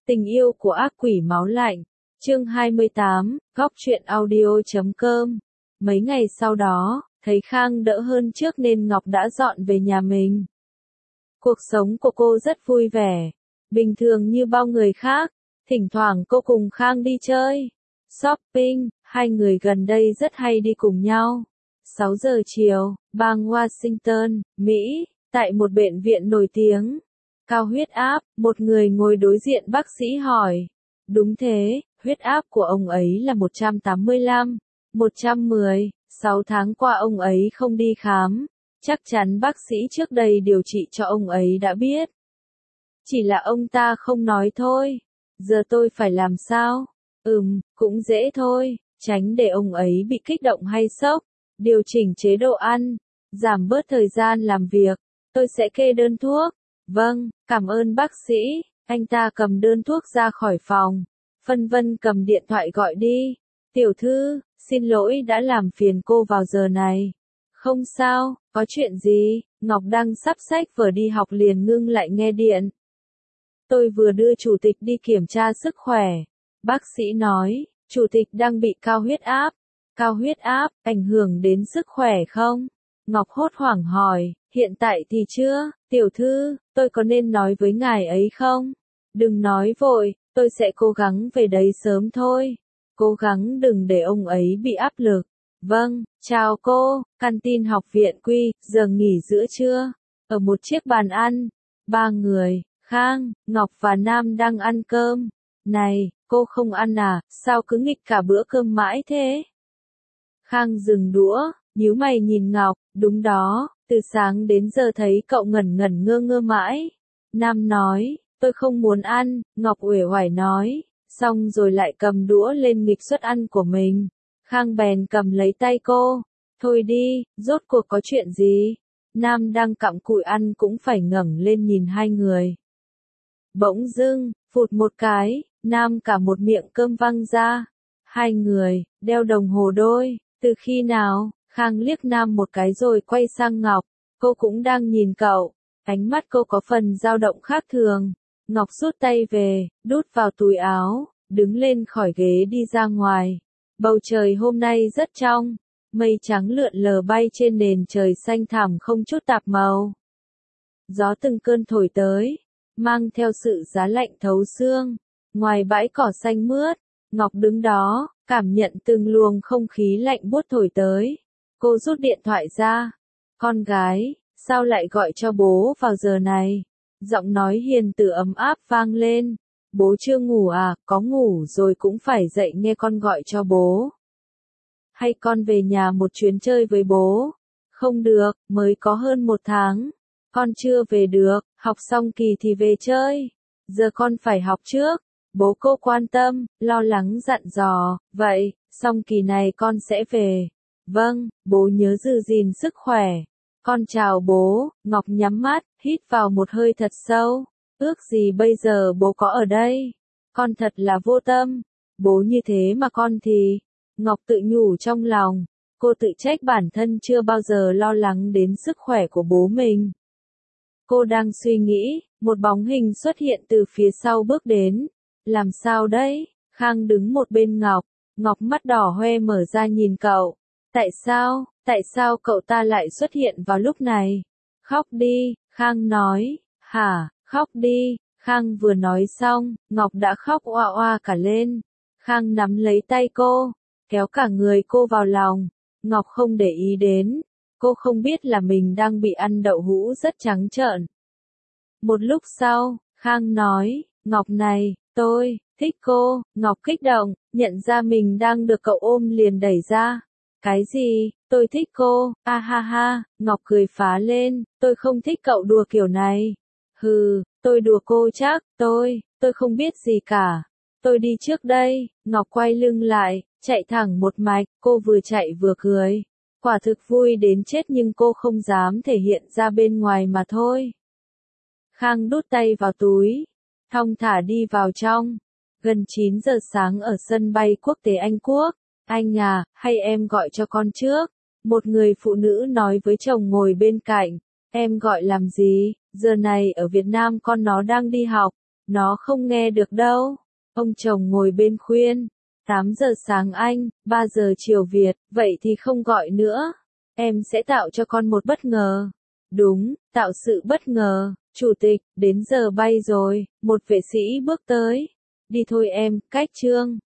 Tình yêu của ác quỷ máu lạnh. Chương 28, góc truyện audio.com. Mấy ngày sau đó, thấy Khang đỡ hơn trước nên Ngọc đã dọn về nhà mình. Cuộc sống của cô rất vui vẻ, bình thường như bao người khác. Thỉnh thoảng cô cùng Khang đi chơi, shopping, hai người gần đây rất hay đi cùng nhau. 6 giờ chiều, bang Washington, Mỹ, tại một bệnh viện nổi tiếng. Cao huyết áp, một người ngồi đối diện bác sĩ hỏi. Đúng thế, huyết áp của ông ấy là 185, 110, 6 tháng qua ông ấy không đi khám. Chắc chắn bác sĩ trước đây điều trị cho ông ấy đã biết. Chỉ là ông ta không nói thôi. Giờ tôi phải làm sao? Cũng dễ thôi, tránh để ông ấy bị kích động hay sốc. Điều chỉnh chế độ ăn, giảm bớt thời gian làm việc. Tôi sẽ kê đơn thuốc. Vâng, cảm ơn bác sĩ. Anh ta cầm đơn thuốc ra khỏi phòng. Phân Vân cầm điện thoại gọi đi. Tiểu thư, xin lỗi đã làm phiền cô vào giờ này. Không sao, có chuyện gì? Ngọc đang sắp xách vở đi học liền ngưng lại nghe điện. Tôi vừa đưa chủ tịch đi kiểm tra sức khỏe. Bác sĩ nói, chủ tịch đang bị cao huyết áp. Cao huyết áp, ảnh hưởng đến sức khỏe không? Ngọc hốt hoảng hỏi, hiện tại thì chưa, tiểu thư, tôi có nên nói với ngài ấy không? Đừng nói vội, tôi sẽ cố gắng về đấy sớm thôi. Cố gắng đừng để ông ấy bị áp lực. Vâng, chào cô, canteen học viện Quy, giờ nghỉ giữa trưa. Ở một chiếc bàn ăn, 3 người, Khang, Ngọc và Nam đang ăn cơm. Này, cô không ăn à, sao cứ nghịch cả bữa cơm mãi thế? Khang dừng đũa, nhíu mày nhìn Ngọc, đúng đó, từ sáng đến giờ thấy cậu ngẩn ngẩn ngơ ngơ mãi. Nam nói, tôi không muốn ăn, Ngọc uể oải nói, xong rồi lại cầm đũa lên nghịch suất ăn của mình. Khang bèn cầm lấy tay cô, thôi đi, rốt cuộc có chuyện gì? Nam đang cặm cụi ăn cũng phải ngẩng lên nhìn hai người. Bỗng dưng, phụt một cái, Nam cả một miệng cơm văng ra. Hai người, đeo đồng hồ đôi, từ khi nào? Khang liếc Nam một cái rồi quay sang Ngọc, cô cũng đang nhìn cậu, ánh mắt cô có phần dao động khác thường. Ngọc rút tay về, đút vào túi áo, đứng lên khỏi ghế đi ra ngoài. Bầu trời hôm nay rất trong, mây trắng lượn lờ bay trên nền trời xanh thẳm không chút tạp màu. Gió từng cơn thổi tới, mang theo sự giá lạnh thấu xương. Ngoài bãi cỏ xanh mướt, Ngọc đứng đó, cảm nhận từng luồng không khí lạnh buốt thổi tới. Cô rút điện thoại ra. Con gái, sao lại gọi cho bố vào giờ này? Giọng nói hiền từ ấm áp vang lên. Bố chưa ngủ à, có ngủ rồi cũng phải dậy nghe con gọi cho bố. Hay con về nhà một chuyến chơi với bố? Không được, mới có hơn 1 tháng. Con chưa về được, học xong kỳ thì về chơi. Giờ con phải học trước. Bố cô quan tâm, lo lắng dặn dò, vậy, xong kỳ này con sẽ về. Vâng, bố nhớ giữ gìn sức khỏe. Con chào bố. Ngọc nhắm mắt, hít vào một hơi thật sâu. Ước gì bây giờ bố có ở đây. Con thật là vô tâm. Bố như thế mà con thì... Ngọc tự nhủ trong lòng. Cô tự trách bản thân chưa bao giờ lo lắng đến sức khỏe của bố mình. Cô đang suy nghĩ, một bóng hình xuất hiện từ phía sau bước đến. Làm sao đấy? Khang đứng một bên Ngọc. Ngọc mắt đỏ hoe mở ra nhìn cậu. Tại sao cậu ta lại xuất hiện vào lúc này? Khóc đi, Khang nói. Hả, khóc đi. Khang vừa nói xong, Ngọc đã khóc oa oa cả lên. Khang nắm lấy tay cô, kéo cả người cô vào lòng. Ngọc không để ý đến. Cô không biết là mình đang bị ăn đậu hũ rất trắng trợn. Một lúc sau, Khang nói, Ngọc này, tôi thích cô. Ngọc kích động, nhận ra mình đang được cậu ôm liền đẩy ra. Cái gì? Tôi thích cô, a ha ha. Ngọc cười phá lên, tôi không thích cậu đùa kiểu này. Hừ, tôi đùa cô chắc, tôi không biết gì cả. Tôi đi trước đây. Ngọc quay lưng lại, chạy thẳng một mạch, cô vừa chạy vừa cười. Quả thực vui đến chết nhưng cô không dám thể hiện ra bên ngoài mà thôi. Khang đút tay vào túi, thong thả đi vào trong. Gần 9 giờ sáng ở sân bay quốc tế Anh Quốc. Anh à, hay em gọi cho con trước? Một người phụ nữ nói với chồng ngồi bên cạnh. Em gọi làm gì? Giờ này ở Việt Nam con nó đang đi học. Nó không nghe được đâu. Ông chồng ngồi bên khuyên. 8 giờ sáng Anh, 3 giờ chiều Việt, vậy thì không gọi nữa. Em sẽ tạo cho con một bất ngờ. Đúng, tạo sự bất ngờ. Chủ tịch, đến giờ bay rồi, một vệ sĩ bước tới. Đi thôi em, cách Trương.